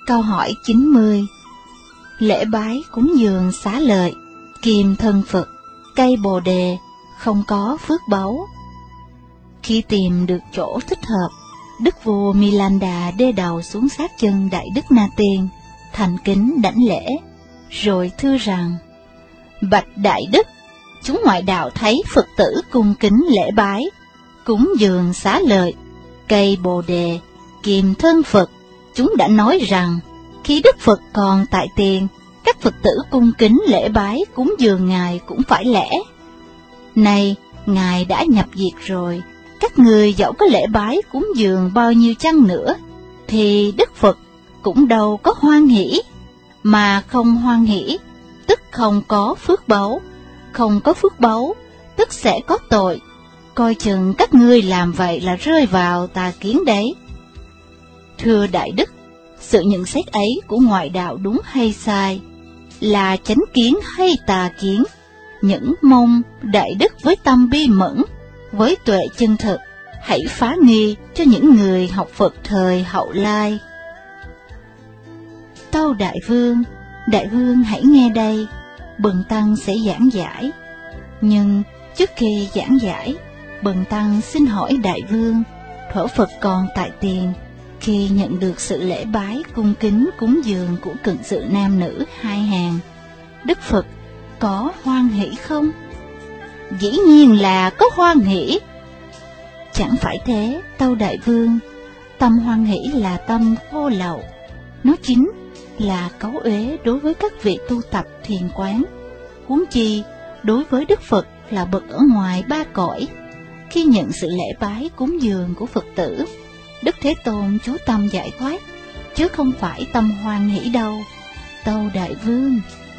Câu hỏi 90. Lễ bái cúng dường xá lợi, kim thân Phật, cây bồ đề, không có phước báu. Khi tìm được chỗ thích hợp, Đức vua Milanda đê đầu xuống sát chân Đại Đức Na Tiên, thành kính đảnh lễ, rồi thưa rằng: Bạch Đại Đức, chúng ngoại đạo thấy Phật tử cung kính lễ bái, cúng dường xá lợi, cây bồ đề, kim thân Phật, chúng đã nói rằng khi Đức Phật còn tại tiền, các Phật tử cung kính lễ bái cúng dường Ngài cũng phải lễ. Nay Ngài đã nhập diệt rồi, các người dẫu có lễ bái cúng dường bao nhiêu chăng nữa, thì Đức Phật cũng đâu có hoan hỷ. Mà không hoan hỷ, tức không có phước báu, không có phước báu, tức sẽ có tội. Coi chừng các ngươi làm vậy là rơi vào tà kiến đấy. Thưa Đại Đức, sự nhận xét ấy của ngoại đạo đúng hay sai, là chánh kiến hay tà kiến, những mong Đại Đức với tâm bi mẫn, với tuệ chân thực, hãy phá nghi cho những người học Phật thời hậu lai. Tâu Đại Vương hãy nghe đây, Bần Tăng sẽ giảng giải. Nhưng trước khi giảng giải, Bần Tăng xin hỏi Đại Vương, thuở Phật còn tại tiền, khi nhận được sự lễ bái cung kính cúng dường của cận sự nam nữ hai hàng, Đức Phật có hoan hỷ không? Dĩ nhiên là có hoan hỷ. Chẳng phải thế, tâu Đại Vương, tâm hoan hỷ là tâm khô lậu, nó chính là cấu uế đối với các vị tu tập thiền quán. Huống chi đối với Đức Phật là bậc ở ngoài ba cõi, khi nhận sự lễ bái cúng dường của Phật tử, Đức Thế Tôn chú tâm giải thoát, chứ không phải tâm hoan hỷ đâu, tâu Đại Vương.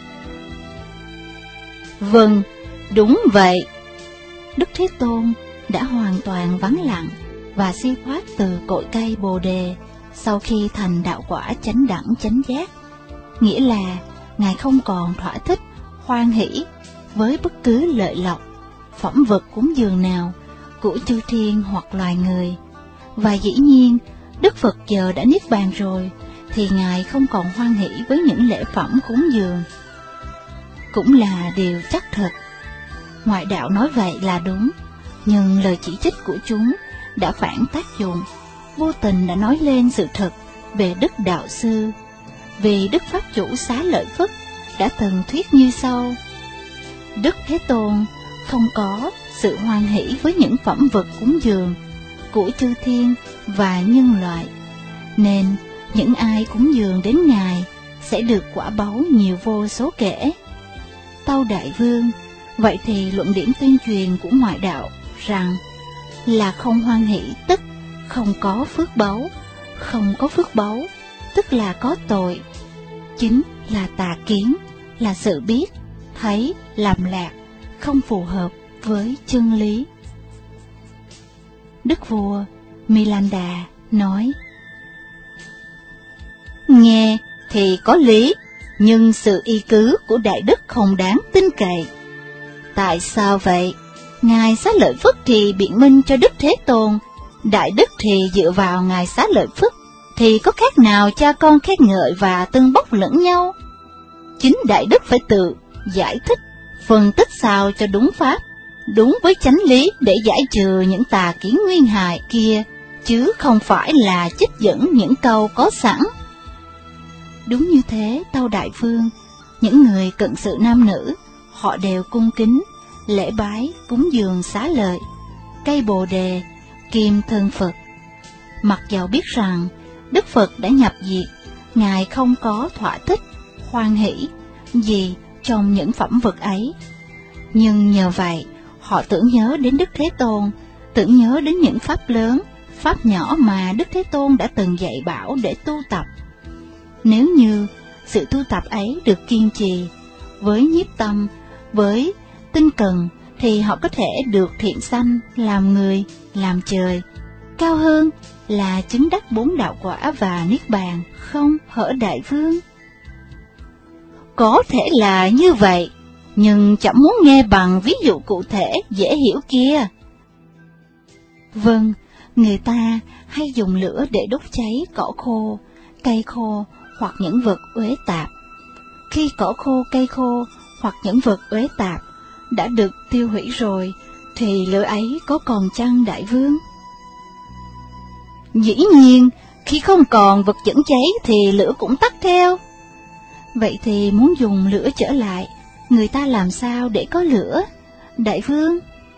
Vâng, đúng vậy. Đức Thế Tôn đã hoàn toàn vắng lặng và siêu thoát từ cội cây Bồ Đề sau khi thành đạo quả chánh đẳng chánh giác, nghĩa là Ngài không còn thỏa thích, hoan hỷ với bất cứ lợi lộc, phẩm vật cúng dường nào của chư thiên hoặc loài người. Và dĩ nhiên, Đức Phật giờ đã niết bàn rồi, thì Ngài không còn hoan hỷ với những lễ phẩm cúng dường. Cũng là điều chắc thật. Ngoại đạo nói vậy là đúng, nhưng lời chỉ trích của chúng đã phản tác dụng, vô tình đã nói lên sự thật về Đức Đạo Sư. Vì Đức Pháp Chủ Xá Lợi Phất đã từng thuyết như sau: Đức Thế Tôn không có sự hoan hỷ với những phẩm vật cúng dường của chư thiên và nhân loại, nên những ai cúng dường đến Ngài sẽ được quả báu nhiều vô số kể. Tâu Đại Vương, vậy thì luận điểm tuyên truyền của ngoại đạo rằng là không hoan hỷ tức không có phước báu, không có phước báu tức là có tội, chính là tà kiến, là sự biết, thấy, làm lạc, không phù hợp với chân lý. Đức vua Milanda nói: Nghe thì có lý, nhưng sự y cứ của Đại Đức không đáng tin cậy. Tại sao vậy? Ngài Xá Lợi Phất thì biện minh cho Đức Thế Tôn, Đại Đức thì dựa vào Ngài Xá Lợi Phất, thì có khác nào cha con khen ngợi và tâng bốc lẫn nhau? Chính Đại Đức phải tự giải thích, phân tích sao cho đúng pháp, đúng với chánh lý để giải trừ những tà kiến nguyên hại kia, chứ không phải là trích dẫn những câu có sẵn. Đúng như thế, tâu Đại Vương, những người cận sự nam nữ, họ đều cung kính lễ bái cúng dường xá lợi, cây bồ đề, kim thân Phật. Mặc dầu biết rằng Đức Phật đã nhập diệt, Ngài không có thỏa thích, hoan hỷ gì trong những phẩm vật ấy, nhưng nhờ vậy họ tưởng nhớ đến Đức Thế Tôn, tưởng nhớ đến những pháp lớn, pháp nhỏ mà Đức Thế Tôn đã từng dạy bảo để tu tập. Nếu như sự tu tập ấy được kiên trì với nhiếp tâm, với tinh cần, thì họ có thể được thiện sanh, làm người, làm trời, cao hơn là chứng đắc 4 đạo quả và niết bàn, không hở Đại Vương? Có thể là như vậy, nhưng chẳng muốn nghe bằng ví dụ cụ thể dễ hiểu kia. Vâng, người ta hay dùng lửa để đốt cháy cỏ khô, cây khô hoặc những vật uế tạp. Khi cỏ khô, cây khô hoặc những vật uế tạp đã được tiêu hủy rồi, thì lửa ấy có còn chăng đại vương? Dĩ nhiên, khi không còn vật dẫn cháy thì lửa cũng tắt theo. Vậy thì muốn dùng lửa trở lại, người ta làm sao để có lửa, đại vương?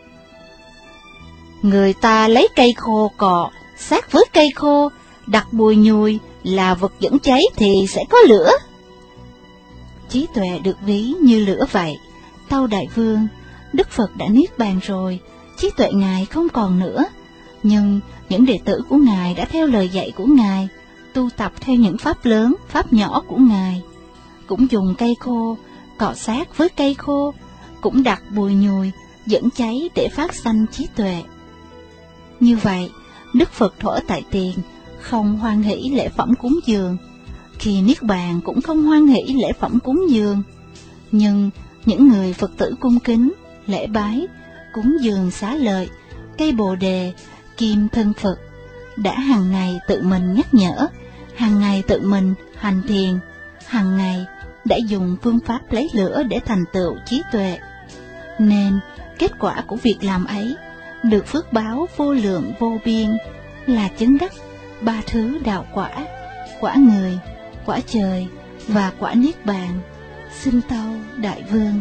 Người ta lấy cây khô cọ, sát với cây khô, đặt bùi nhùi là vật dẫn cháy thì sẽ có lửa. Trí tuệ được ví như lửa vậy, tâu đại vương. Đức Phật đã niết bàn rồi, trí tuệ Ngài không còn nữa. Nhưng những đệ tử của Ngài đã theo lời dạy của Ngài, tu tập theo những pháp lớn, pháp nhỏ của Ngài. Cũng dùng cây khô, cọ sát với cây khô, cũng đặt bùi nhùi, dẫn cháy để phát sanh trí tuệ. Như vậy, Đức Phật thuở tại tiền không hoan hỷ lễ phẩm cúng dường, khi niết bàn cũng không hoan hỷ lễ phẩm cúng dường. Nhưng những người Phật tử cung kính, lễ bái, cúng dường xá lợi, cây bồ đề, kim thân Phật, đã hàng ngày tự mình nhắc nhở, hàng ngày tự mình hành thiền, hàng ngày đã dùng phương pháp lấy lửa để thành tựu trí tuệ. Nên kết quả của việc làm ấy được phước báo vô lượng vô biên, là chứng đắc ba thứ đạo quả: quả người, quả trời và quả niết bàn. Xin tâu đại vương.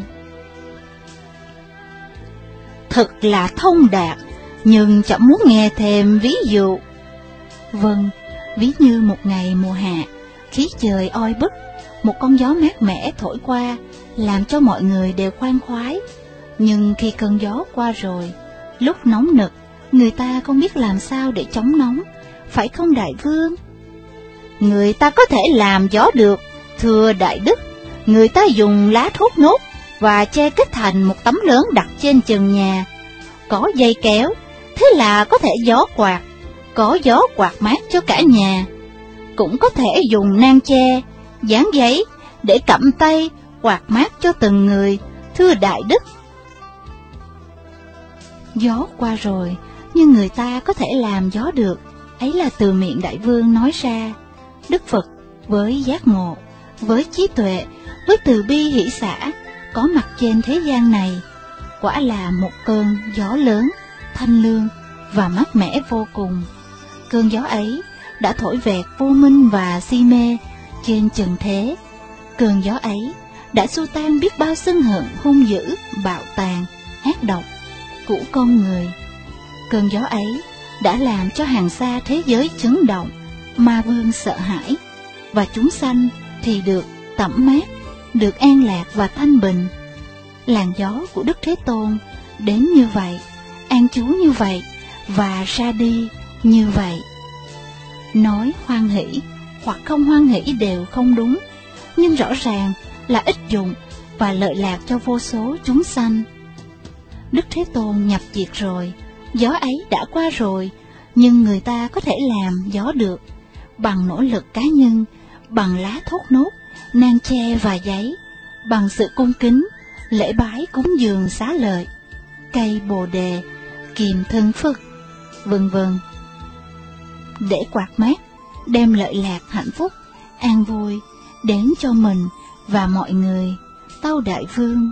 Thật là thông đạt, nhưng chẳng muốn nghe thêm ví dụ. Vâng, ví như một ngày mùa hạ, khí trời oi bức, một con gió mát mẻ thổi qua, làm cho mọi người đều khoan khoái. Nhưng khi cơn gió qua rồi, lúc nóng nực, người ta không biết làm sao để chống nóng, phải không đại vương? Người ta có thể làm gió được, thưa đại đức. Người ta dùng lá thốt nốt và che kết thành một tấm lớn đặt trên trần nhà, có dây kéo, thế là có thể gió quạt, có gió quạt mát cho cả nhà. Cũng có thể dùng nang tre, dán giấy để cặm tay quạt mát cho từng người, thưa đại đức. Gió qua rồi, nhưng người ta có thể làm gió được, ấy là từ miệng đại vương nói ra. Đức Phật với giác ngộ, với trí tuệ, với từ bi hỷ xả, có mặt trên thế gian này, quả là một cơn gió lớn, thanh lương và mát mẻ vô cùng. Cơn gió ấy đã thổi vẹt vô minh và si mê trên trần thế. Cơn gió ấy đã xua tan biết bao sân hận hung dữ, bạo tàn, ác độc của con người. Cơn gió ấy đã làm cho hàng xa thế giới chấn động, ma vương sợ hãi, và chúng sanh thì được tẩm mát, được an lạc và thanh bình. Làn gió của Đức Thế Tôn đến như vậy, an trú như vậy và ra đi như vậy. Nói hoan hỷ hoặc không hoan hỷ đều không đúng, nhưng rõ ràng là ích dụng và lợi lạc cho vô số chúng sanh. Đức Thế Tôn nhập diệt rồi, gió ấy đã qua rồi, nhưng người ta có thể làm gió được bằng nỗ lực cá nhân, bằng lá thốt nốt, nang tre và giấy, bằng sự cung kính, lễ bái cúng dường xá lợi, cây bồ đề, kiềm thân Phật, vân vân, để quạt mát, đem lợi lạc hạnh phúc, an vui đến cho mình và mọi người, tâu đại vương.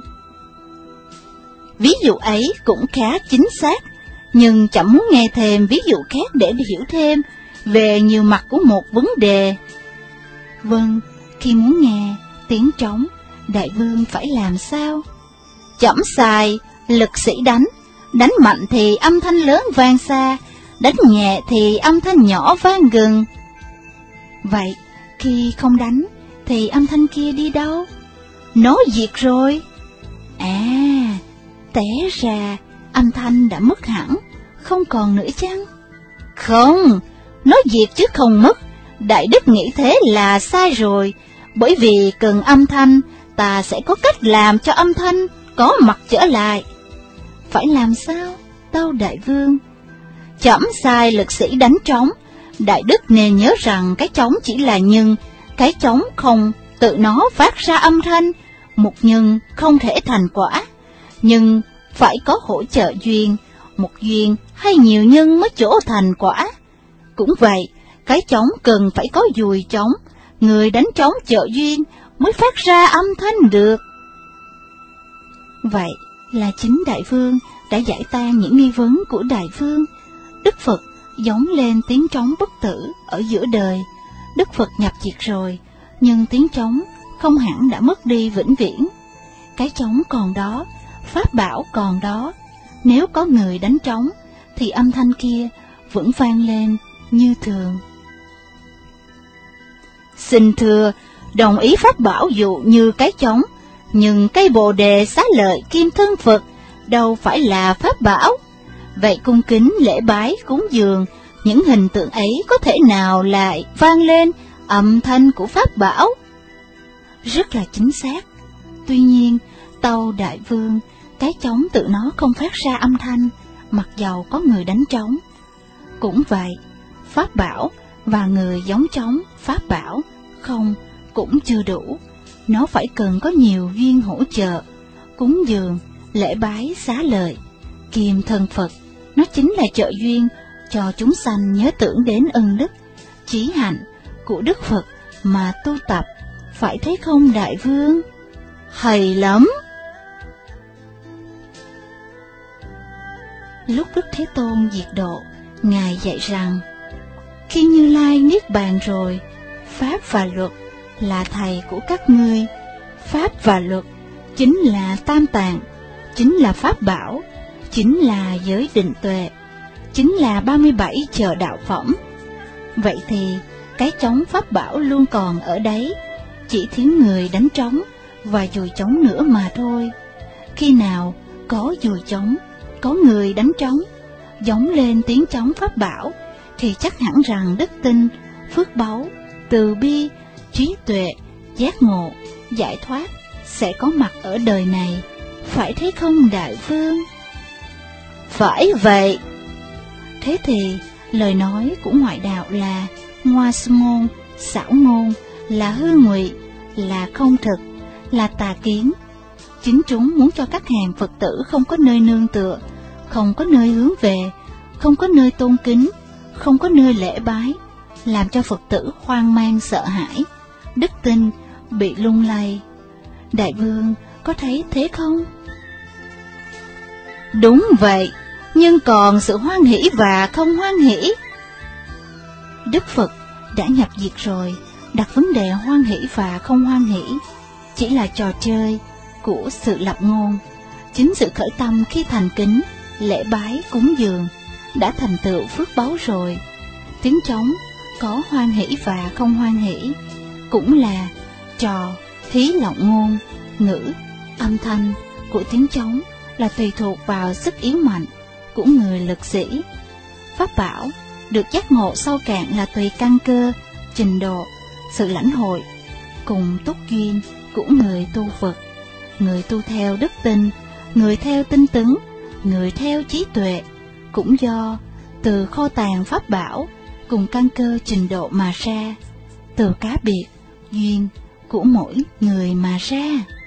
Ví dụ ấy cũng khá chính xác, nhưng chẳng muốn nghe thêm ví dụ khác để hiểu thêm về nhiều mặt của một vấn đề. Vâng, khi muốn nghe tiếng trống, đại vương phải làm sao? Chẩm xài, lực sĩ đánh, đánh mạnh thì âm thanh lớn vang xa, đánh nhẹ thì âm thanh nhỏ vang gần. Vậy, khi không đánh, thì âm thanh kia đi đâu? Nó diệt rồi. À, té ra âm thanh đã mất hẳn, không còn nữa chăng? Không, nó diệt chứ không mất. Đại đức nghĩ thế là sai rồi, bởi vì cần âm thanh, ta sẽ có cách làm cho âm thanh có mặt trở lại. Phải làm sao, tâu đại vương? Chẩm sai lực sĩ đánh trống, đại đức nên nhớ rằng cái trống chỉ là nhân, cái trống không tự nó phát ra âm thanh, một nhân không thể thành quả, nhưng phải có hỗ trợ duyên, một duyên hay nhiều nhân mới chỗ thành quả. Cũng vậy, cái trống cần phải có dùi trống, người đánh trống trợ duyên mới phát ra âm thanh được. Vậy là chính Đại Vương đã giải tan những nghi vấn của Đại Vương. Đức Phật giống lên tiếng trống bất tử ở giữa đời. Đức Phật nhập diệt rồi, nhưng tiếng trống không hẳn đã mất đi vĩnh viễn. Cái trống còn đó, pháp bảo còn đó. Nếu có người đánh trống, thì âm thanh kia vẫn vang lên như thường. Xin thưa, đồng ý pháp bảo dụ như cái trống, nhưng cây Bồ Đề Xá Lợi kim thân Phật đâu phải là pháp bảo. Vậy cung kính lễ bái cúng dường, những hình tượng ấy có thể nào lại vang lên âm thanh của pháp bảo? Rất là chính xác. Tuy nhiên, tâu Đại Vương, cái trống tự nó không phát ra âm thanh, mặc dầu có người đánh trống. Cũng vậy, pháp bảo và người giống trống pháp bảo không cũng chưa đủ. Nó phải cần có nhiều duyên hỗ trợ. Cúng dường, lễ bái, xá lợi, kim thân Phật, nó chính là trợ duyên cho chúng sanh nhớ tưởng đến ân đức, chí hạnh của Đức Phật mà tu tập. Phải thế không Đại Vương? Hay lắm! Lúc Đức Thế Tôn diệt độ, Ngài dạy rằng, khi Như Lai niết bàn rồi, Pháp và luật là thầy của các ngươi. Pháp và luật chính là tam tạng, chính là pháp bảo, chính là giới định tuệ, chính là 37 chợ đạo phẩm. Vậy thì cái trống pháp bảo luôn còn ở đấy, chỉ thiếu người đánh trống và dùi trống nữa mà thôi. Khi nào có dùi trống, có người đánh trống, giống lên tiếng trống pháp bảo, thì chắc hẳn rằng đức tin, phước báu, từ bi, trí tuệ, giác ngộ, giải thoát sẽ có mặt ở đời này. Phải thế không Đại Vương? Phải vậy. Thế thì lời nói của ngoại đạo là ngoa ngôn, xảo ngôn, là hư ngụy, là không thực, là tà kiến. Chính chúng muốn cho các hàng Phật tử không có nơi nương tựa, không có nơi hướng về, không có nơi tôn kính, không có nơi lễ bái, làm cho Phật tử hoang mang sợ hãi, đức tin bị lung lay. Đại Vương có thấy thế không? Đúng vậy, nhưng còn sự hoan hỷ và không hoan hỷ. Đức Phật đã nhập diệt rồi, đặt vấn đề hoan hỷ và không hoan hỷ chỉ là trò chơi của sự lập ngôn. Chính sự khởi tâm khi thành kính, lễ bái, cúng dường đã thành tựu phước báu rồi. Tiếng trống có hoan hỷ và không hoan hỷ cũng là trò hí lộng ngôn. Ngữ, âm thanh của tiếng trống là tùy thuộc vào sức yếu mạnh của người lực sĩ. Pháp bảo được giác ngộ sâu cạn là tùy căn cơ, trình độ, sự lãnh hội cùng túc duyên của người tu Phật. Người tu theo đức tin, người theo tinh tấn, người theo trí tuệ, cũng do từ kho tàng pháp bảo cùng căn cơ trình độ mà ra, từ cá biệt duyên của mỗi người mà ra.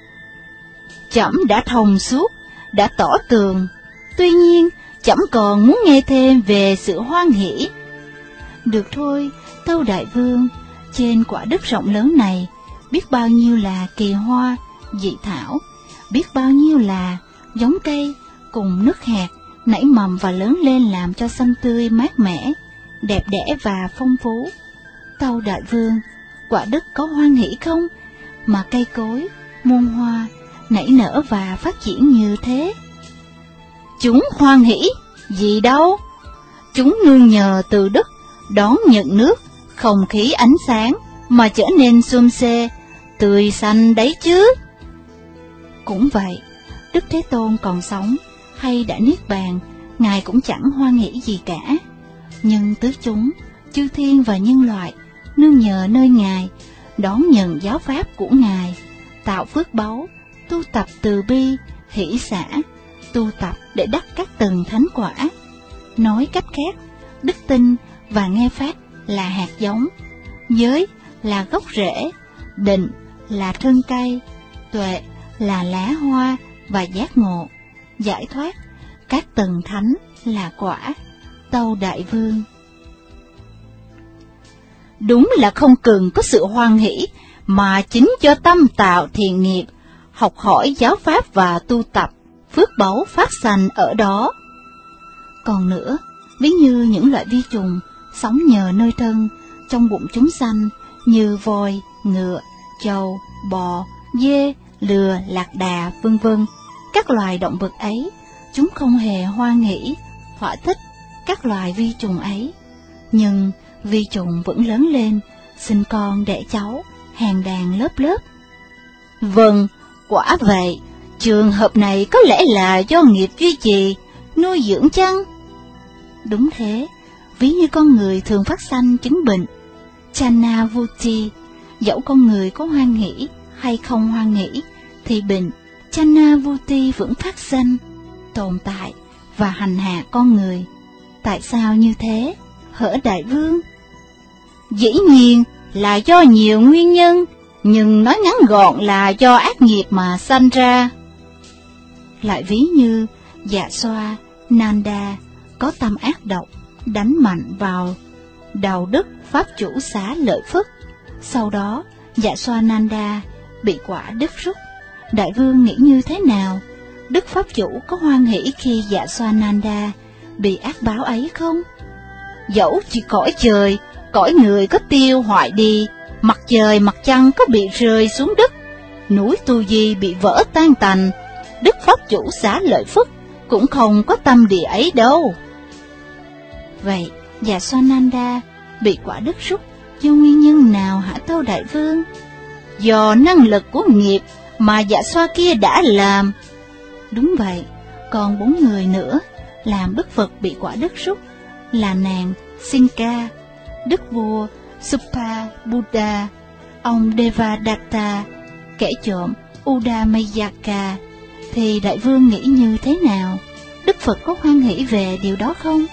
Trẫm đã thông suốt, đã tỏ tường, tuy nhiên trẫm còn muốn nghe thêm về sự hoan hỷ. Được thôi, tâu Đại Vương, trên quả đất rộng lớn này, biết bao nhiêu là kỳ hoa, dị thảo, biết bao nhiêu là giống cây cùng nước hạt nảy mầm và lớn lên làm cho xanh tươi mát mẻ, đẹp đẽ và phong phú. Tâu Đại Vương, quả đất có hoan hỷ không, mà cây cối, muôn hoa nảy nở và phát triển như thế? Chúng hoan hỷ gì đâu, chúng nương nhờ từ đất đón nhận nước, không khí, ánh sáng mà trở nên xum xê, tươi xanh đấy chứ. Cũng vậy, Đức Thế Tôn còn sống hay đã niết bàn, Ngài cũng chẳng hoan hỷ gì cả. Nhưng tứ chúng, chư thiên và nhân loại nương nhờ nơi Ngài, đón nhận giáo pháp của Ngài, tạo phước báu, tu tập từ bi, hỷ xả, tu tập để đắc các tầng thánh quả. Nói cách khác, đức tin và nghe pháp là hạt giống, giới là gốc rễ, định là thân cây, tuệ là lá hoa và giác ngộ, giải thoát, các tầng thánh là quả. Tâu Đại Vương, đúng là không cần có sự hoan hỷ, mà chính do tâm tạo thiện nghiệp, học hỏi giáo pháp và tu tập, phước báu phát sanh ở đó. Còn nữa, ví như những loại vi trùng sống nhờ nơi thân, trong bụng chúng sanh như voi, ngựa, trâu, bò, dê, lừa, lạc đà, vân vân. Các loài động vật ấy, chúng không hề hoan hỷ, thỏa thích các loài vi trùng ấy. Nhưng vi trùng vẫn lớn lên, sinh con đẻ cháu, hàng đàn lớp lớp. Vâng, quả vậy, trường hợp này có lẽ là do nghiệp duy trì, nuôi dưỡng chăng? Đúng thế, ví như con người thường phát sanh chứng bệnh Channavuti, dẫu con người có hoan hỷ hay không hoan hỷ, thì bệnh Channavuti vẫn phát sanh, tồn tại và hành hạ con người. Tại sao như thế, hỡi đại vương? Dĩ nhiên là do nhiều nguyên nhân, nhưng nói ngắn gọn là do ác nghiệp mà sanh ra. Lại ví như Dạ Xoa Nanda có tâm ác độc, đánh mạnh vào đầu Đức Pháp Chủ Xá Lợi Phất. Sau đó, Dạ Xoa Nanda bị quả Đức rút. Đại vương nghĩ như thế nào? Đức Pháp Chủ có hoan hỷ khi Dạ Xoa Nanda bị ác báo ấy không? Dẫu chỉ cõi trời, cõi người có tiêu hoại đi, mặt trời mặt trăng có bị rơi xuống đất, núi Tu Di bị vỡ tan tành, Đức Pháp Chủ Xá Lợi Phất cũng không có tâm địa ấy đâu. Vậy, Dạ Xoa Nanda bị quả Đức rút do nguyên nhân nào hả tâu đại vương? Do năng lực của nghiệp mà Dạ Xoa kia đã làm. Đúng vậy, còn 4 người nữa làm Đức Phật bị quả Đức rút là nàng Sinka, Đức vua Suppa Buddha, ông Devadatta, kẻ trộm Udamayaka. Thì đại vương nghĩ như thế nào? Đức Phật có hoan hỷ về điều đó không?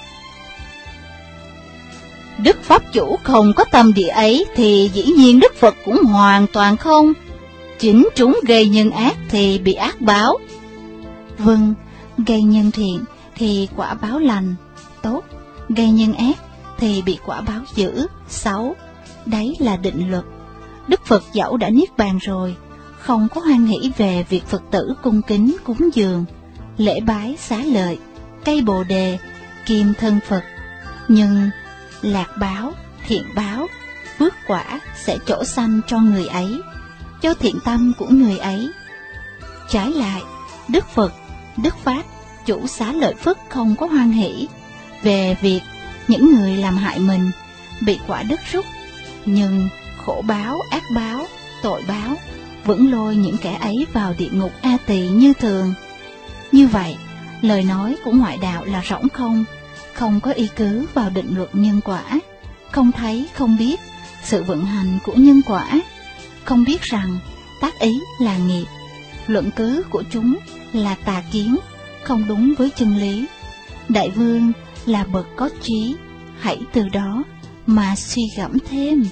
Đức Pháp Chủ không có tâm địa ấy thì dĩ nhiên Đức Phật cũng hoàn toàn không. Chính chúng gây nhân ác thì bị ác báo. Vâng, gây nhân thiện thì quả báo lành, tốt, gây nhân ác thì bị quả báo dữ, xấu. Đấy là định luật. Đức Phật dẫu đã niết bàn rồi, không có hoan hỷ về việc Phật tử cung kính cúng dường, lễ bái xá lợi, cây bồ đề, kim thân Phật. Nhưng lạc báo, thiện báo, phước quả sẽ trổ sanh cho người ấy, cho thiện tâm của người ấy. Trái lại, Đức Phật, Đức Pháp, Chủ Xá Lợi Phất không có hoan hỷ về việc những người làm hại mình bị quả Đức rút, nhưng khổ báo, ác báo, tội báo vẫn lôi những kẻ ấy vào địa ngục A Tỳ như thường. Như vậy, lời nói của ngoại đạo là rỗng không, không có y cứ vào định luật nhân quả, không thấy, không biết sự vận hành của nhân quả, không biết rằng tác ý là nghiệp, luận cứ của chúng là tà kiến, không đúng với chân lý. Đại vương là bậc có trí, hãy từ đó mà suy gẫm thêm.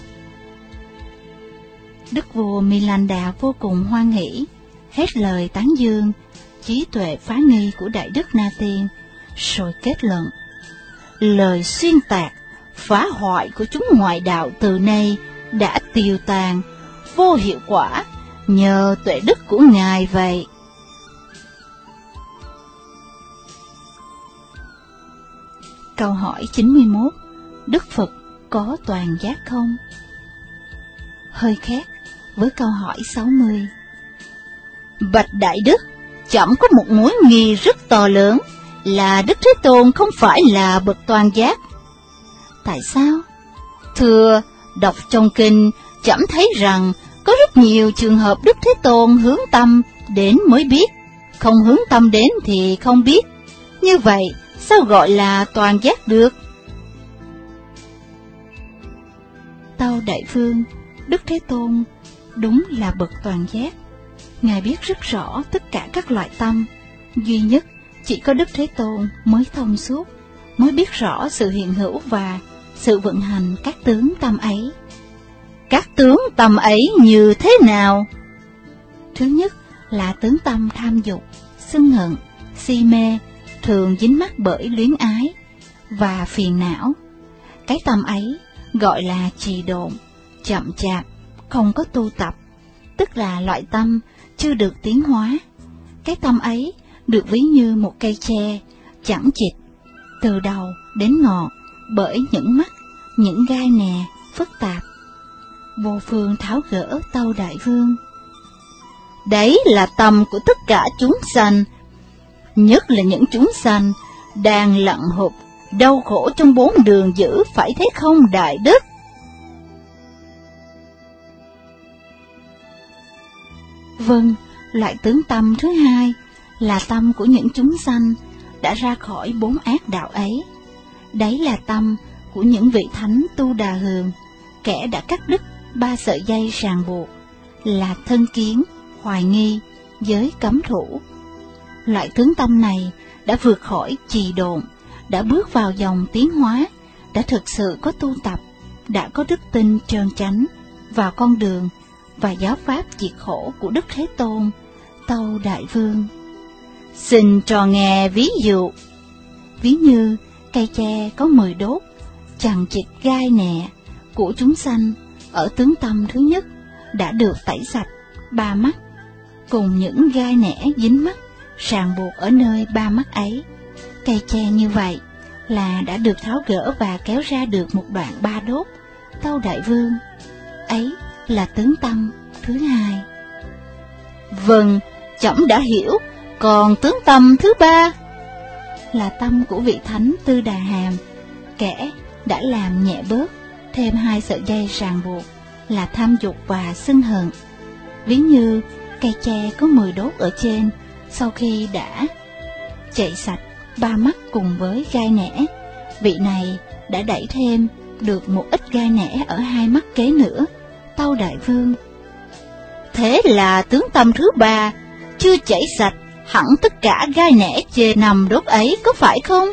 Đức vua Milanda vô cùng hoan hỷ, hết lời tán dương trí tuệ phá nghi của Đại Đức Na Tiên, rồi kết luận: lời xuyên tạc, phá hoại của chúng ngoại đạo từ nay đã tiêu tan, vô hiệu quả, nhờ tuệ đức của Ngài vậy. Câu hỏi 91. Đức Phật có toàn giác không? Hơi khác với câu hỏi 60. Bạch Đại Đức, chậm có một mối nghi rất to lớn là Đức Thế Tôn không phải là bậc toàn giác. Tại sao? Thưa, đọc trong kinh, chậm thấy rằng có rất nhiều trường hợp Đức Thế Tôn hướng tâm đến mới biết, không hướng tâm đến thì không biết. Như vậy, sao gọi là toàn giác được? Tâu đại vương, Đức Thế Tôn đúng là bậc toàn giác. Ngài biết rất rõ tất cả các loại tâm, duy nhất chỉ có Đức Thế Tôn mới thông suốt, mới biết rõ sự hiện hữu và sự vận hành các tướng tâm ấy. Các tướng tâm ấy như thế nào? Thứ nhất là tướng tâm tham dục, sân hận, si mê, thường dính mắc bởi luyến ái và phiền não. Cái tâm ấy gọi là trì độn, chậm chạp, không có tu tập, tức là loại tâm chưa được tiến hóa. Cái tâm ấy được ví như một cây tre, chẳng chịt, từ đầu đến ngọn, bởi những mắt, những gai nè, phức tạp. Vô phương tháo gỡ tâu đại vương. Đấy là tâm của tất cả chúng sanh, nhất là những chúng sanh đang lặn hụp, đau khổ trong 4 đường dữ, phải thấy không đại đức? Vâng, loại tướng tâm thứ hai là tâm của những chúng sanh đã ra khỏi 4 ác đạo ấy. Đấy là tâm của những vị thánh tu đà hường, kẻ đã cắt đứt 3 sợi dây ràng buộc, là thân kiến, hoài nghi, giới cấm thủ. Loại tướng tâm này đã vượt khỏi trì độn, đã bước vào dòng tiến hóa, đã thực sự có tu tập, đã có đức tin trơn chánh vào con đường và giáo pháp diệt khổ của Đức Thế Tôn, tâu đại vương. Xin cho nghe ví dụ. Ví như cây tre có 10 đốt, chằng chịt gai nè của chúng sanh ở tướng tâm thứ nhất đã được tẩy sạch 3 mắt, cùng những gai nẻ dính mắt, ràng buộc ở nơi 3 mắt ấy. Cây tre như vậy là đã được tháo gỡ và kéo ra được một đoạn 3 đốt, tâu đại vương. Ấy là tướng tâm thứ hai. Vâng, trẫm đã hiểu. Còn tướng tâm thứ ba là tâm của vị thánh Tư Đà Hàm, kẻ đã làm nhẹ bớt thêm 2 sợi dây ràng buộc là tham dục và sân hận. Ví như cây tre có 10 đốt ở trên, sau khi đã chạy sạch 3 mắt cùng với gai nẻ, vị này đã đẩy thêm được một ít gai nẻ ở 2 mắt kế nữa, tâu đại vương. Thế là tướng tâm thứ ba chưa chảy sạch hẳn tất cả gai nẻ trên 5 đốt ấy, có phải không?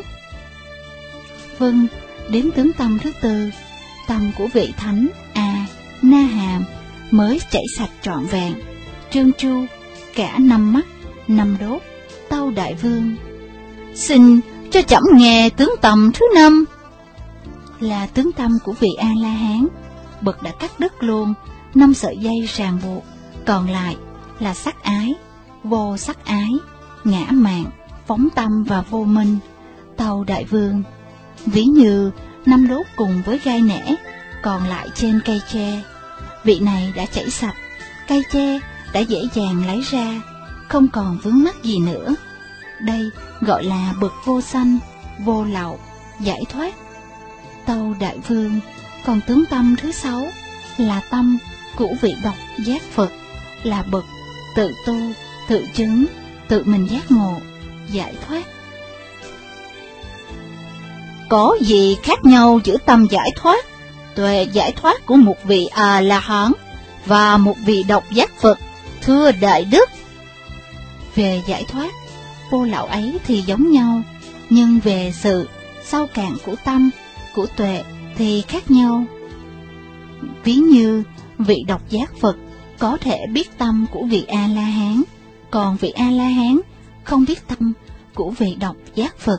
Vâng, đến tướng tâm thứ tư, tâm của vị thánh Na Hàm mới chảy sạch trọn vẹn, trơn tru, cả 5 mắt, 5 đốt, tâu đại vương. Xin cho trẫm nghe tướng tâm thứ 5. Là tướng tâm của vị A-la-hán, bậc đã cắt đứt luôn 5 sợi dây ràng buộc, còn lại là sắc ái, vô sắc ái, ngã mạn, phóng tâm và vô minh, tâu đại vương. Ví như 5 đốt cùng với gai nẻ còn lại trên cây tre, vị này đã chảy sạch, cây tre đã dễ dàng lấy ra, không còn vướng mắc gì nữa. Đây gọi là bậc vô sanh, vô lậu, giải thoát, tâu đại vương. Còn tướng tâm thứ 6 là tâm của vị độc giác Phật, là bậc tự tu, tự chứng, tự mình giác ngộ, giải thoát. Có gì khác nhau giữa tâm giải thoát, tuệ giải thoát của một vị A-la-hán và một vị độc giác Phật, thưa đại đức? Về giải thoát, vô lậu ấy thì giống nhau, nhưng về sự sâu cạn của tâm, của tuệ thì khác nhau. Ví như vị độc giác Phật có thể biết tâm của vị A-la-hán, còn vị A-la-hán không biết tâm của vị độc giác Phật.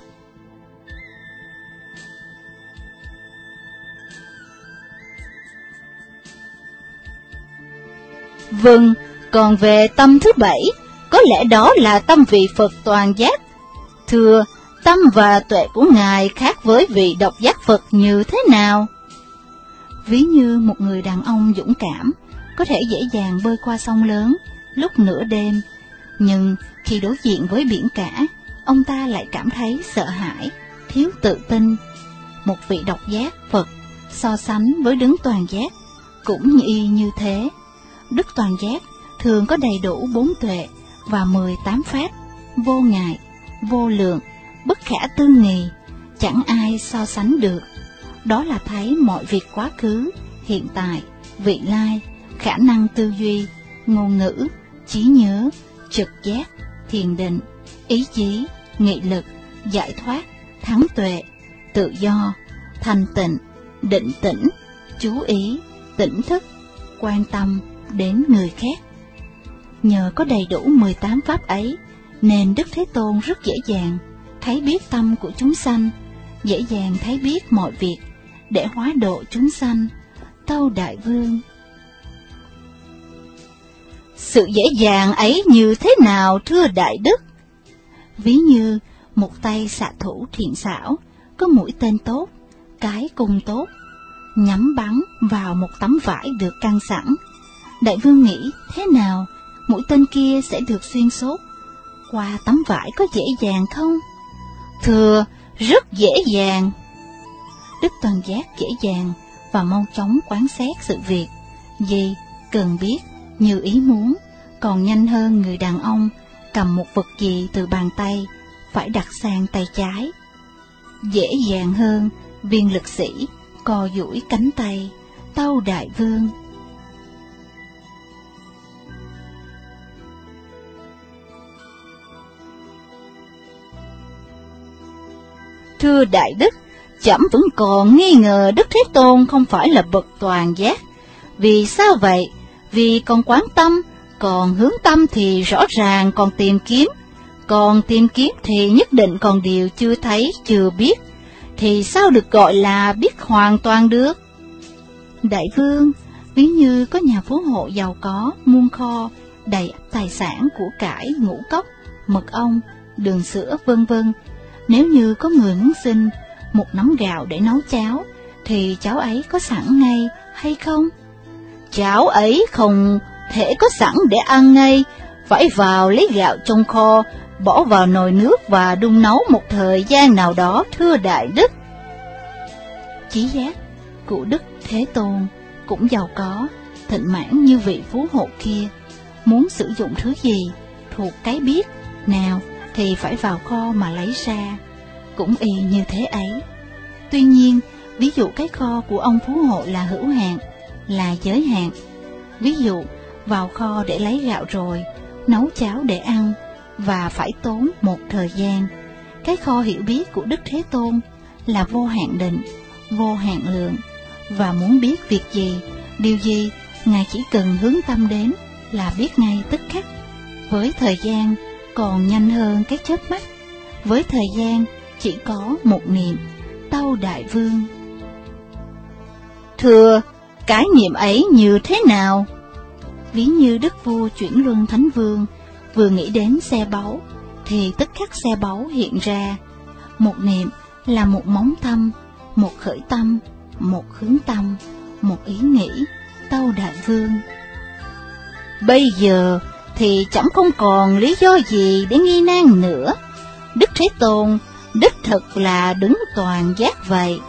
Vâng, còn về tâm thứ 7, có lẽ đó là tâm vị Phật toàn giác. Thưa, tâm và tuệ của Ngài khác với vị độc giác Phật như thế nào? Ví như một người đàn ông dũng cảm, có thể dễ dàng bơi qua sông lớn lúc nửa đêm, nhưng khi đối diện với biển cả, ông ta lại cảm thấy sợ hãi, thiếu tự tin. Một vị độc giác Phật so sánh với đấng toàn giác cũng y như thế. Đức toàn giác thường có đầy đủ 4 tuệ và 18 pháp, vô ngại, vô lượng, bất khả tư nghì, chẳng ai so sánh được. Đó là thấy mọi việc quá khứ, hiện tại, vị lai, khả năng tư duy, ngôn ngữ, trí nhớ, trực giác, thiền định, ý chí, nghị lực, giải thoát, thắng tuệ, tự do, thanh tịnh, định tĩnh, chú ý, tỉnh thức, quan tâm đến người khác. Nhờ có đầy đủ 18 pháp ấy, nên Đức Thế Tôn rất dễ dàng thấy biết tâm của chúng sanh, dễ dàng thấy biết mọi việc, để hóa độ chúng sanh, tâu đại vương. Sự dễ dàng ấy như thế nào thưa đại đức? Ví như một tay xạ thủ thiện xảo, có mũi tên tốt, cái cung tốt, nhắm bắn vào một tấm vải được căng sẵn. Đại vương nghĩ thế nào mũi tên kia sẽ được xuyên suốt qua tấm vải có dễ dàng không? Thưa, rất dễ dàng. Đức Toàn Giác dễ dàng và mau chóng quán xét sự việc, gì cần biết như ý muốn, còn nhanh hơn người đàn ông cầm một vật gì từ bàn tay phải đặt sang tay trái. Dễ dàng hơn viên lực sĩ co duỗi cánh tay, tâu đại vương. Thưa đại đức, trẫm vẫn còn nghi ngờ Đức Thế Tôn không phải là bậc toàn giác. Vì sao vậy? Vì còn quán tâm, còn hướng tâm thì rõ ràng còn tìm kiếm thì nhất định còn điều chưa thấy, chưa biết, thì sao được gọi là biết hoàn toàn được? Đại vương, ví như có nhà phú hộ giàu có, muôn kho, đầy tài sản của cải, ngũ cốc, mật ong, đường sữa vân vân. Nếu như có người muốn xin một nắm gạo để nấu cháo, thì cháo ấy có sẵn ngay hay không? Cháo ấy không thể có sẵn để ăn ngay, phải vào lấy gạo trong kho, bỏ vào nồi nước và đun nấu một thời gian nào đó, thưa đại đức. Chí giác của Đức Thế Tôn cũng giàu có, thịnh mãn như vị phú hộ kia, muốn sử dụng thứ gì thuộc cái biết nào thì phải vào kho mà lấy ra, cũng y như thế ấy. Tuy nhiên, ví dụ cái kho của ông phú hộ là hữu hạn, là giới hạn. Ví dụ, vào kho để lấy gạo rồi, nấu cháo để ăn, và phải tốn một thời gian. Cái kho hiểu biết của Đức Thế Tôn là vô hạn định, vô hạn lượng, và muốn biết việc gì, điều gì, Ngài chỉ cần hướng tâm đến là biết ngay tức khắc. Với thời gian còn nhanh hơn cái chớp mắt, với thời gian chỉ có một niệm, tâu đại vương. Thưa, cái niệm ấy như thế nào? Ví như đức vua Chuyển Luân Thánh Vương vừa nghĩ đến xe báu, thì tức khắc xe báu hiện ra. Một niệm là một móng tâm, một khởi tâm, một hướng tâm, một ý nghĩ, tâu đại vương. Bây giờ thì chẳng không còn lý do gì để nghi nan nữa. Đức Thế Tôn đích thực là đứng toàn giác vậy.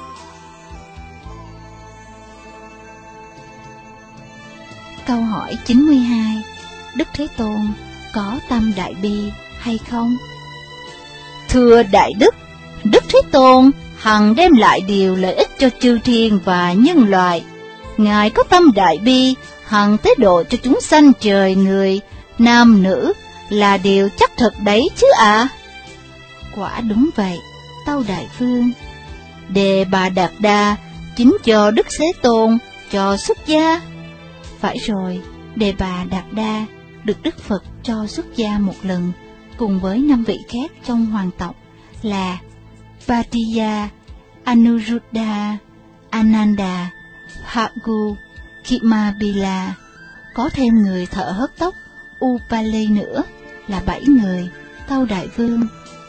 Câu hỏi 92. Đức Thế Tôn có tâm đại bi hay không? Thưa đại đức, Đức Thế Tôn hằng đem lại điều lợi ích cho chư thiên và nhân loại. Ngài có tâm đại bi, hằng tế độ cho chúng sanh trời người, nam nữ, là điều chắc thật đấy chứ ạ. Quả đúng vậy, tâu đại vương. Đề Bà Đạt Đa chính cho Đức Thế Tôn cho xuất gia. Phải rồi, Đề Bà Đạt Đa được Đức Phật cho xuất gia một lần, cùng với 5 vị khác trong hoàng tộc là Patiya, Anuruddha, Ananda, Bhagu, Kimabila, có thêm người thợ hớt tóc Upali nữa, là 7 người, tâu đại vương.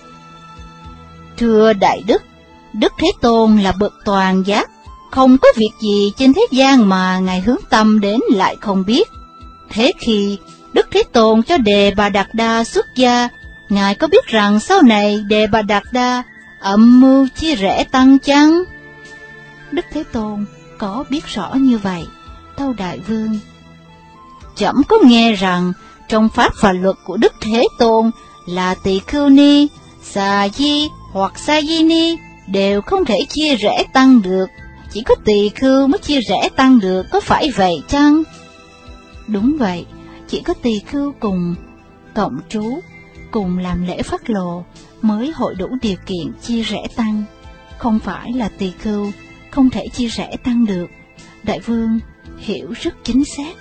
Thưa đại đức, Đức Thế Tôn là bậc toàn giác, không có việc gì trên thế gian mà Ngài hướng tâm đến lại không biết. Thế khi Đức Thế Tôn cho Đề Bà Đạt Đa xuất gia, Ngài có biết rằng sau này Đề Bà Đạt Đa âm mưu chia rẽ tăng chăng? Đức Thế Tôn có biết rõ như vậy, tâu đại vương. Trẫm có nghe rằng trong pháp và luật của Đức Thế Tôn là tỳ khưu ni, xà di hoặc sa di ni đều không thể chia rẽ tăng được, chỉ có tỳ khưu mới chia rẽ tăng được, có phải vậy chăng? Đúng vậy, chỉ có tỳ khưu cùng cộng trú, cùng làm lễ phát lộ mới hội đủ điều kiện chia rẽ tăng, không phải là tỳ khưu không thể chia rẽ tăng được. Đại vương hiểu rất chính xác.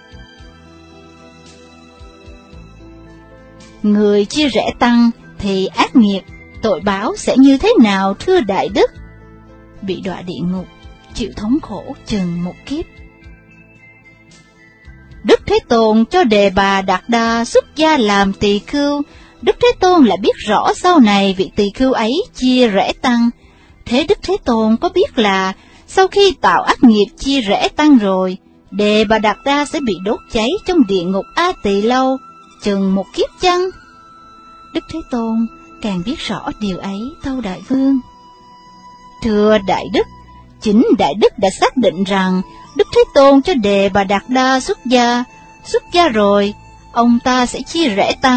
Người chia rẽ tăng thì ác nghiệp, tội báo sẽ như thế nào thưa đại đức? Bị đọa địa ngục, chịu thống khổ chừng một kiếp. Đức Thế Tôn cho Đề Bà Đạt Đa xuất gia làm tỳ khưu. Đức Thế Tôn lại biết rõ sau này vị tỳ khưu ấy chia rẽ tăng. Thế Đức Thế Tôn có biết là sau khi tạo ác nghiệp chia rẽ tăng rồi, Đề Bà Đạt Đa sẽ bị đốt cháy trong địa ngục A Tỳ lâu chừng một kiếp chăng? Đức Thế Tôn càng biết rõ điều ấy, tâu Đại Vương. Thưa Đại Đức, chính Đại Đức đã xác định rằng Đức Thế Tôn cho Đề Bà Đạt Đa xuất gia rồi, ông ta sẽ chia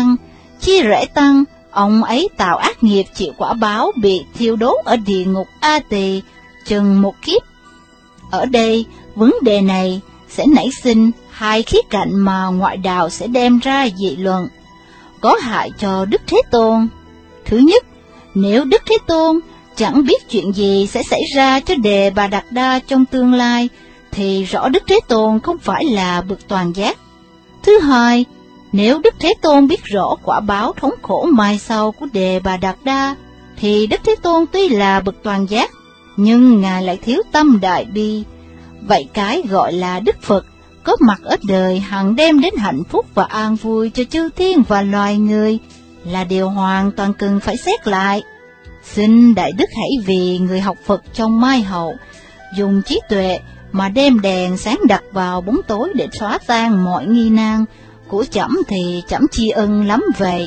rẽ tăng, ông ấy tạo ác nghiệp chịu quả báo bị thiêu đốt ở địa ngục A Tỳ chừng một kiếp. Ở đây, vấn đề này sẽ nảy sinh hai khía cạnh mà ngoại đạo sẽ đem ra dị luận, có hại cho Đức Thế Tôn. Thứ nhất, nếu Đức Thế Tôn chẳng biết chuyện gì sẽ xảy ra cho Đề Bà Đạt Đa trong tương lai, thì rõ Đức Thế Tôn không phải là bậc toàn giác. Thứ hai, nếu Đức Thế Tôn biết rõ quả báo thống khổ mai sau của Đề Bà Đạt Đa, thì Đức Thế Tôn tuy là bậc toàn giác, nhưng Ngài lại thiếu tâm đại bi. Vậy cái gọi là Đức Phật có mặt ở đời hằng đem đến hạnh phúc và an vui cho chư thiên và loài người là điều hoàn toàn cần phải xét lại. Xin Đại Đức hãy vì người học Phật trong mai hậu, dùng trí tuệ mà đem đèn sáng đặt vào bóng tối để xóa tan mọi nghi nan của trẫm, thì trẫm tri ân lắm vậy.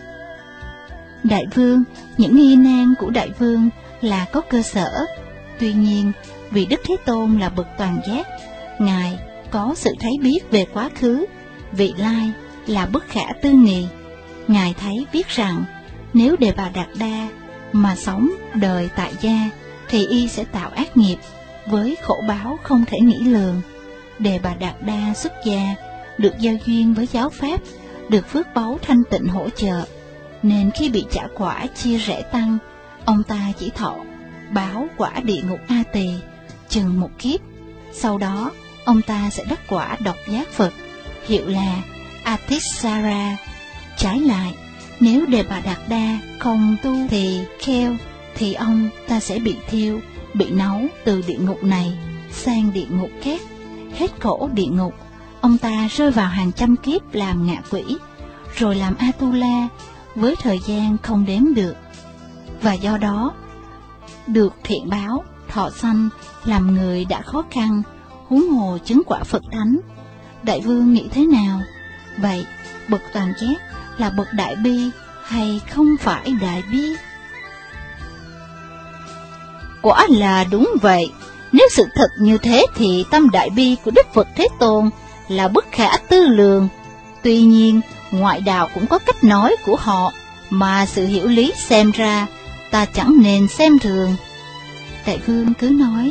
Đại Vương, những nghi nan của Đại Vương là có cơ sở. Tuy nhiên, vì Đức Thế Tôn là bậc toàn giác, Ngài có sự thấy biết về quá khứ, vị lai là bất khả tư nghị. Ngài thấy biết rằng nếu Đề Bà Đạt Đa mà sống đời tại gia, thì y sẽ tạo ác nghiệp với khổ báo không thể nghĩ lường. Đề Bà Đạt Đa xuất gia, được giao duyên với giáo pháp, được phước báu thanh tịnh hỗ trợ, nên khi bị trả quả chia rẽ tăng, ông ta chỉ thọ báo quả địa ngục A Tỳ chừng một kiếp. Sau đó, ông ta sẽ đắc quả độc giác Phật, hiệu là Atisara. Trái lại, nếu Đề Bà Đạt Đa không tu thì kheo, thì ông ta sẽ bị thiêu, bị nấu từ địa ngục này sang địa ngục khác. Hết khổ địa ngục, ông ta rơi vào hàng trăm kiếp làm ngạ quỷ, rồi làm Atula với thời gian không đếm được. Và do đó, được thiện báo, thọ sanh, làm người đã khó khăn, huống hồ chứng quả Phật Thánh. Đại Vương nghĩ thế nào? Vậy, bậc toàn giác là bậc đại bi hay không phải đại bi? Quả là đúng vậy. Nếu sự thật như thế thì tâm đại bi của Đức Phật Thế Tôn là bất khả tư lường. Tuy nhiên, ngoại đạo cũng có cách nói của họ, mà sự hiểu lý xem ra ta chẳng nên xem thường. Đại Vương cứ nói.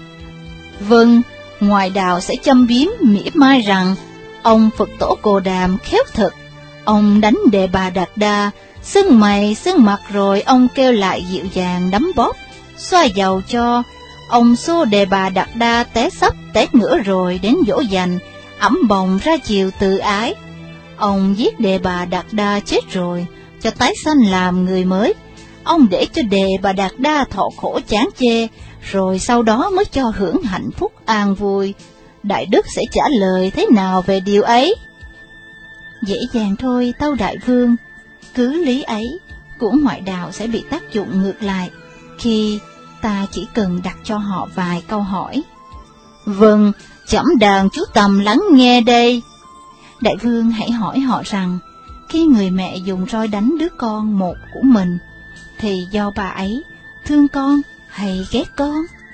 Vâng, ngoại đạo sẽ châm biếm mỉa mai rằng ông Phật Tổ Cồ Đàm khéo thật. Ông đánh Đề Bà Đạt Đa, sưng mày sưng mặt, rồi ông kêu lại dịu dàng đấm bóp, xoa dầu cho. Ông xô Đề Bà Đạt Đa té sấp té ngửa rồi đến dỗ dành, ẵm bồng ra chiều tự ái. Ông giết Đề Bà Đạt Đa chết rồi, cho tái sanh làm người mới. Ông để cho Đề Bà Đạt Đa thọ khổ chán chê, rồi sau đó mới cho hưởng hạnh phúc an vui. Đại Đức sẽ trả lời thế nào về điều ấy? Dễ dàng thôi, tâu Đại Vương. Cứ lý ấy của ngoại đạo sẽ bị tác dụng ngược lại, khi ta chỉ cần đặt cho họ vài câu hỏi. Vâng, trẫm đàn chú Tầm lắng nghe đây. Đại Vương hãy hỏi họ rằng, khi người mẹ dùng roi đánh đứa con một của mình, thì do bà ấy thương con hay ghét con?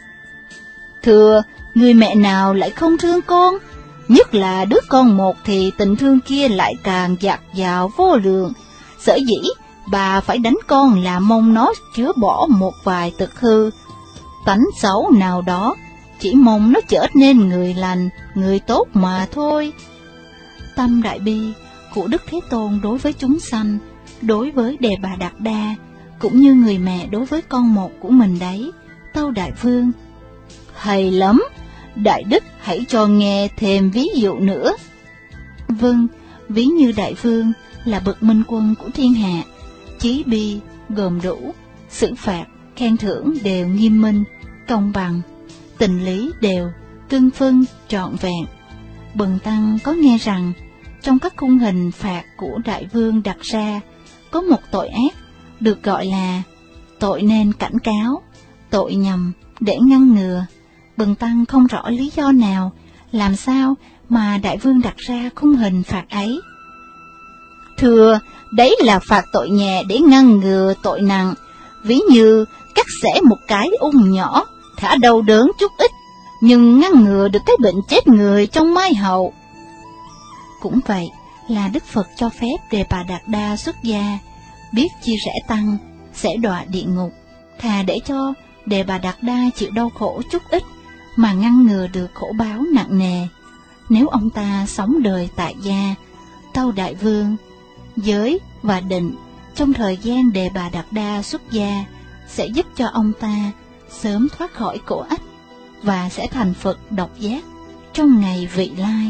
Thưa, người mẹ nào lại không thương con? Nhất là đứa con một thì tình thương kia lại càng dạt dào vô lượng. Sở dĩ bà phải đánh con là mong nó chứa bỏ một vài tật hư, tánh xấu nào đó, chỉ mong nó trở nên người lành, người tốt mà thôi. Tâm đại bi của Đức Thế Tôn đối với chúng sanh, đối với Đề Bà Đạt Đa, cũng như người mẹ đối với con một của mình đấy, tâu Đại Vương. Hay lắm, Đại Đức hãy cho nghe thêm ví dụ nữa. Vâng, ví như Đại Vương là bậc minh quân của thiên hạ, chí bi, gồm đủ, xử phạt, khen thưởng đều nghiêm minh, công bằng. tình lý đều cưng phân trọn vẹn. Bần tăng có nghe rằng trong các khung hình phạt của đại vương đặt ra có một tội ác được gọi là tội nên cảnh cáo, tội nhằm để ngăn ngừa. Bần tăng không rõ lý do nào làm sao mà đại vương đặt ra khung hình phạt ấy. Thưa, đấy là phạt tội nhẹ để ngăn ngừa tội nặng, ví như cắt xẻ một cái ung nhỏ, thả đau đớn chút ít, nhưng ngăn ngừa được cái bệnh chết người trong mai hậu. Cũng vậy là Đức Phật cho phép Đề Bà Đạt Đa xuất gia, biết chia rẽ tăng sẽ đọa địa ngục, thà để cho Đề Bà Đạt Đa chịu đau khổ chút ít mà ngăn ngừa được khổ báo nặng nề. Nếu ông ta sống đời tại gia, Tâu Đại Vương, giới và định trong thời gian Đề Bà Đạt Đa xuất gia sẽ giúp cho ông ta sớm thoát khỏi khổ ách và sẽ thành Phật độc giác trong ngày vị lai.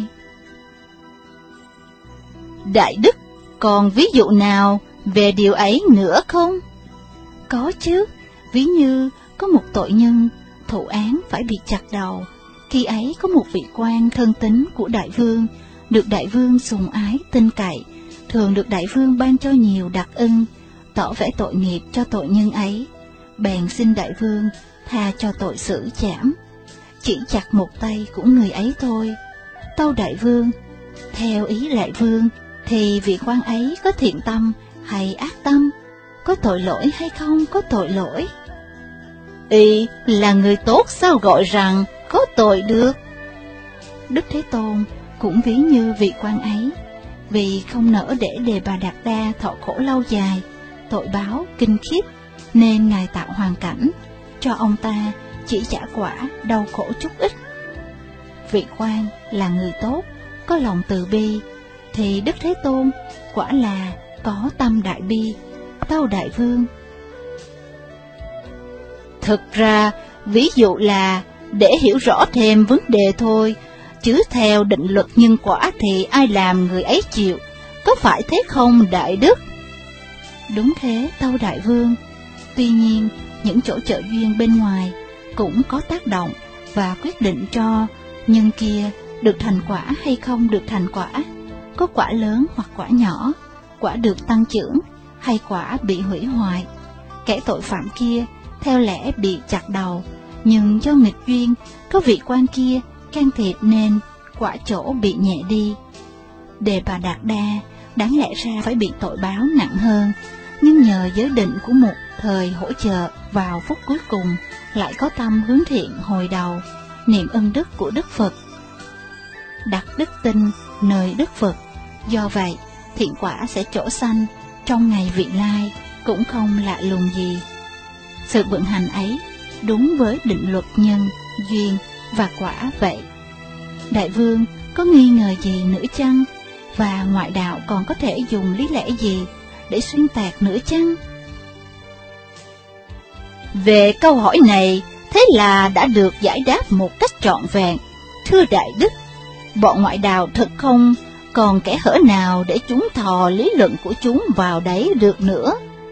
Đại đức, còn ví dụ nào về điều ấy nữa không? Có chứ, ví như có một tội nhân thụ án phải bị chặt đầu. Khi ấy có một vị quan thân tín của đại vương, được đại vương sùng ái tin cậy, thường được đại vương ban cho nhiều đặc ân, tỏ vẻ tội nghiệp cho tội nhân ấy. Bèn xin đại vương tha cho tội xử chảm, chỉ chặt một tay của người ấy thôi. Tâu đại vương, theo ý đại vương thì vị quan ấy có thiện tâm hay ác tâm, có tội lỗi hay không có tội lỗi? Y là người tốt sao gọi rằng có tội được? Đức Thế Tôn cũng ví như vị quan ấy, vì không nỡ để Đề Bà Đạt Đa thọ khổ lâu dài, tội báo kinh khiếp, nên Ngài tạo hoàn cảnh cho ông ta chỉ trả quả đau khổ chút ít. Vị quan là người tốt, có lòng từ bi, thì Đức Thế Tôn quả là có tâm đại bi. Tâu đại vương, thực ra ví dụ là để hiểu rõ thêm vấn đề thôi, chứ theo định luật nhân quả thì ai làm người ấy chịu, có phải thế không đại đức? Đúng thế, tâu đại vương. Tuy nhiên, những chỗ trợ duyên bên ngoài cũng có tác động và quyết định cho nhân kia được thành quả hay không được thành quả, có quả lớn hoặc quả nhỏ, quả được tăng trưởng hay quả bị hủy hoại. Kẻ tội phạm kia theo lẽ bị chặt đầu, nhưng do nghịch duyên, có vị quan kia can thiệp nên quả chỗ bị nhẹ đi. Đề Bà Đạt Đa đáng lẽ ra phải bị tội báo nặng hơn, nhưng nhờ giới định của một thời hỗ trợ vào phút cuối cùng, lại có tâm hướng thiện hồi đầu, niệm ân đức của Đức Phật, đặt đức tin nơi Đức Phật. Do vậy, thiện quả sẽ trổ sanh trong ngày vị lai, cũng không lạ lùng gì. Sự vận hành ấy đúng với định luật nhân, duyên và quả vậy. Đại vương có nghi ngờ gì nữa chăng? Và ngoại đạo còn có thể dùng lý lẽ gì để xuyên tạc nữa chăng? Về câu hỏi này, thế là đã được giải đáp một cách trọn vẹn. Thưa đại đức, bọn ngoại đạo thật không còn kẽ hở nào để chúng thò lý luận của chúng vào đấy được nữa.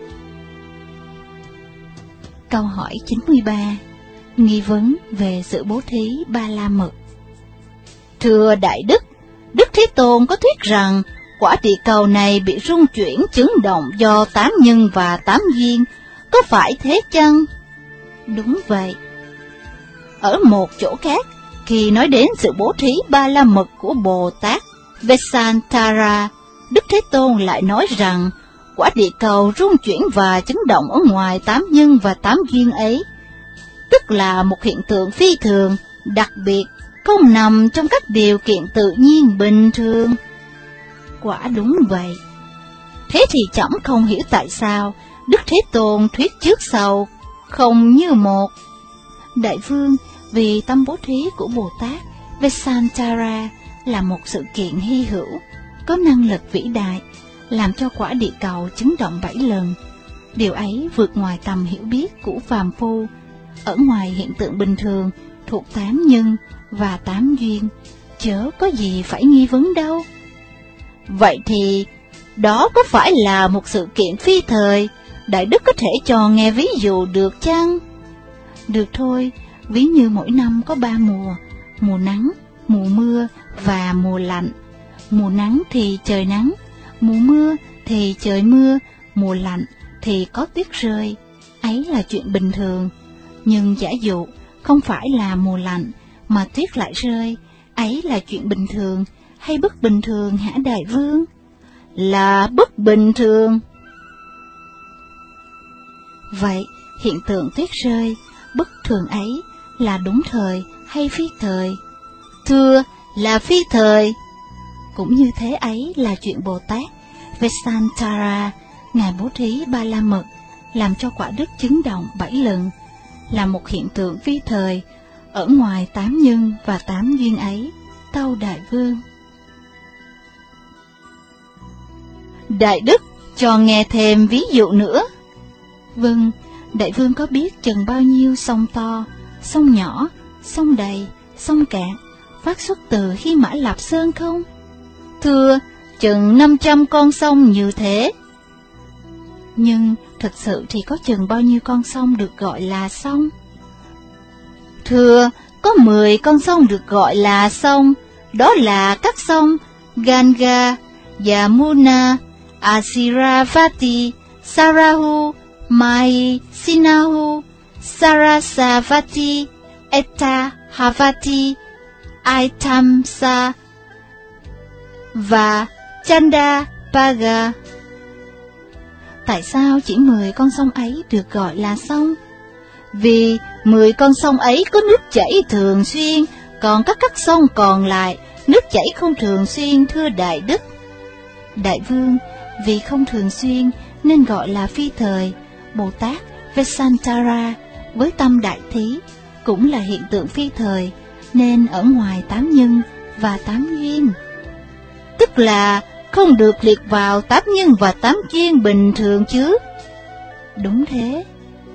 Câu hỏi 93. Nghi vấn về sự bố thí Ba La Mật. Thưa đại đức, Đức Thế Tôn có thuyết rằng quả địa cầu này bị rung chuyển chấn động do 8 nhân và 8 duyên, có phải thế chăng? Đúng vậy. Ở một chỗ khác, khi nói đến sự bố thí Ba La Mật của Bồ Tát Vesantara, Đức Thế Tôn lại nói rằng quả địa cầu rung chuyển và chấn động ở ngoài 8 nhân và 8 duyên ấy, tức là một hiện tượng phi thường, đặc biệt, không nằm trong các điều kiện tự nhiên bình thường. Quả đúng vậy. Thế thì trẫm không hiểu tại sao Đức Thế Tôn thuyết trước sau không như một. Đại vương, vì tâm bố thí của Bồ Tát Vesantara là một sự kiện hy hữu, có năng lực vĩ đại, làm cho quả địa cầu chấn động 7 lần. Điều ấy vượt ngoài tầm hiểu biết của phàm phu, ở ngoài hiện tượng bình thường thuộc 8 nhân và 8 duyên, chớ có gì phải nghi vấn đâu. Vậy thì đó có phải là một sự kiện phi thời? Đại đức có thể cho nghe ví dụ được chăng? Được thôi, ví như mỗi năm có 3 mùa: mùa nắng, mùa mưa và mùa lạnh. Mùa nắng thì trời nắng, mùa mưa thì trời mưa, mùa lạnh thì có tuyết rơi. Ấy là chuyện bình thường. Nhưng giả dụ không phải là mùa lạnh mà tuyết lại rơi, ấy là chuyện bình thường hay bất bình thường hả đại vương? Là bất bình thường. Vậy hiện tượng tuyết rơi bất thường ấy là đúng thời hay phi thời? Thưa, là phi thời. Cũng như thế ấy là chuyện Bồ Tát Vesantara, Ngài bố thí 3 la mật làm cho quả đức chứng động 7 lần, là một hiện tượng phi thời ở ngoài 8 nhân và 8 duyên ấy, tâu đại vương. Đại đức cho nghe thêm ví dụ nữa. Vâng, đại vương có biết chừng bao nhiêu sông to, sông nhỏ, sông đầy, sông cạn phát xuất từ Hy Mã Lạp Sơn không? Thưa, chừng 500 con sông như thế. Nhưng thực sự thì có chừng bao nhiêu con sông được gọi là sông? Thưa, có 10 con sông được gọi là sông, đó là các sông Ganga, Yamuna, Asiravati, Sarahu, Mai, Sinahu, Sarasvati, Etahavati, Aitamsa và Chandapaga. Tại sao chỉ 10 con sông ấy được gọi là sông? Vì 10 con sông ấy có nước chảy thường xuyên, còn các sông còn lại nước chảy không thường xuyên, thưa đại đức. Đại vương, vì không thường xuyên nên gọi là phi thời. Bồ Tát Vesantara với tâm đại thí cũng là hiện tượng phi thời, nên ở ngoài 8 nhân và 8 duyên. Tức là không được liệt vào 8 nhân và 8 duyên bình thường chứ? Đúng thế.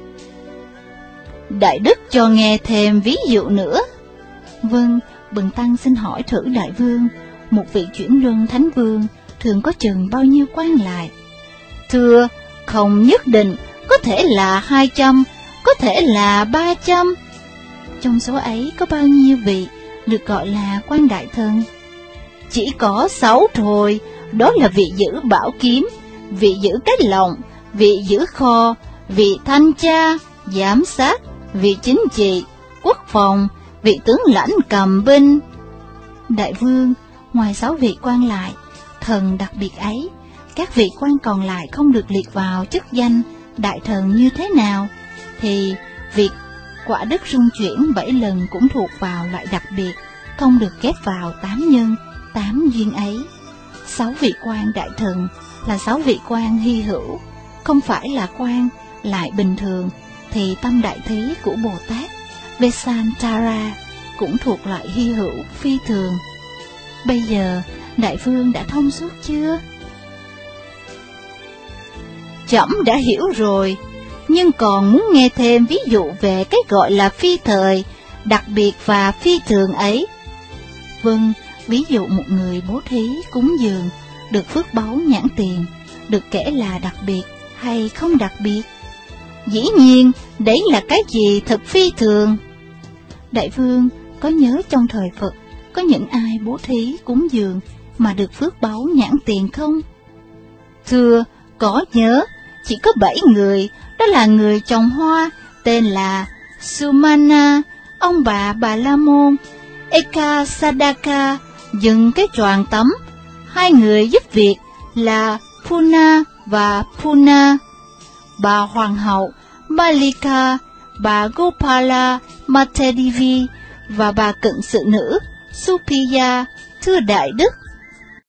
Đại đức cho nghe thêm ví dụ nữa. Vâng, bần tăng xin hỏi thử đại vương, một vị chuyển luân thánh vương thường có chừng bao nhiêu quan lại? Thưa, không nhất định, có thể là 200, có thể là 300. Trong số ấy có bao nhiêu vị được gọi là quan đại thần? Chỉ có 6 thôi, đó là vị giữ bảo kiếm, vị giữ cái lồng, vị giữ kho, vị thanh tra, giám sát, vị chính trị, quốc phòng, vị tướng lãnh cầm binh. Đại vương, ngoài 6 vị quan lại, thần đặc biệt ấy, các vị quan còn lại không được liệt vào chức danh đại thần như thế nào, thì việc quả đức rung chuyển 7 lần cũng thuộc vào loại đặc biệt, không được ghép vào 8 nhân, 8 duyên ấy. 6 vị quan đại thần là 6 vị quan hy hữu, không phải là quan lại bình thường, thì tâm đại thí của Bồ Tát Vesantara cũng thuộc loại hy hữu phi thường. Bây giờ đại vương đã thông suốt chưa? Trẫm đã hiểu rồi, nhưng còn muốn nghe thêm ví dụ về cái gọi là phi thời, đặc biệt và phi thường ấy. Vâng, ví dụ một người bố thí cúng dường được phước báu nhãn tiền, được kể là đặc biệt hay không đặc biệt? Dĩ nhiên, đấy là cái gì thật phi thường? Đại vương có nhớ trong thời Phật có những ai bố thí cúng dường mà được phước báu nhãn tiền không? Thưa, có nhớ, chỉ có 7 người, đó là người trồng hoa tên là Sumana, ông bà La Môn, Eka Sadaka dựng cái choàng tắm, 2 người giúp việc là Puna và Puna, bà hoàng hậu Malika, bà Gopala Matedevi và bà cận sự nữ Supiya, thưa đại đức.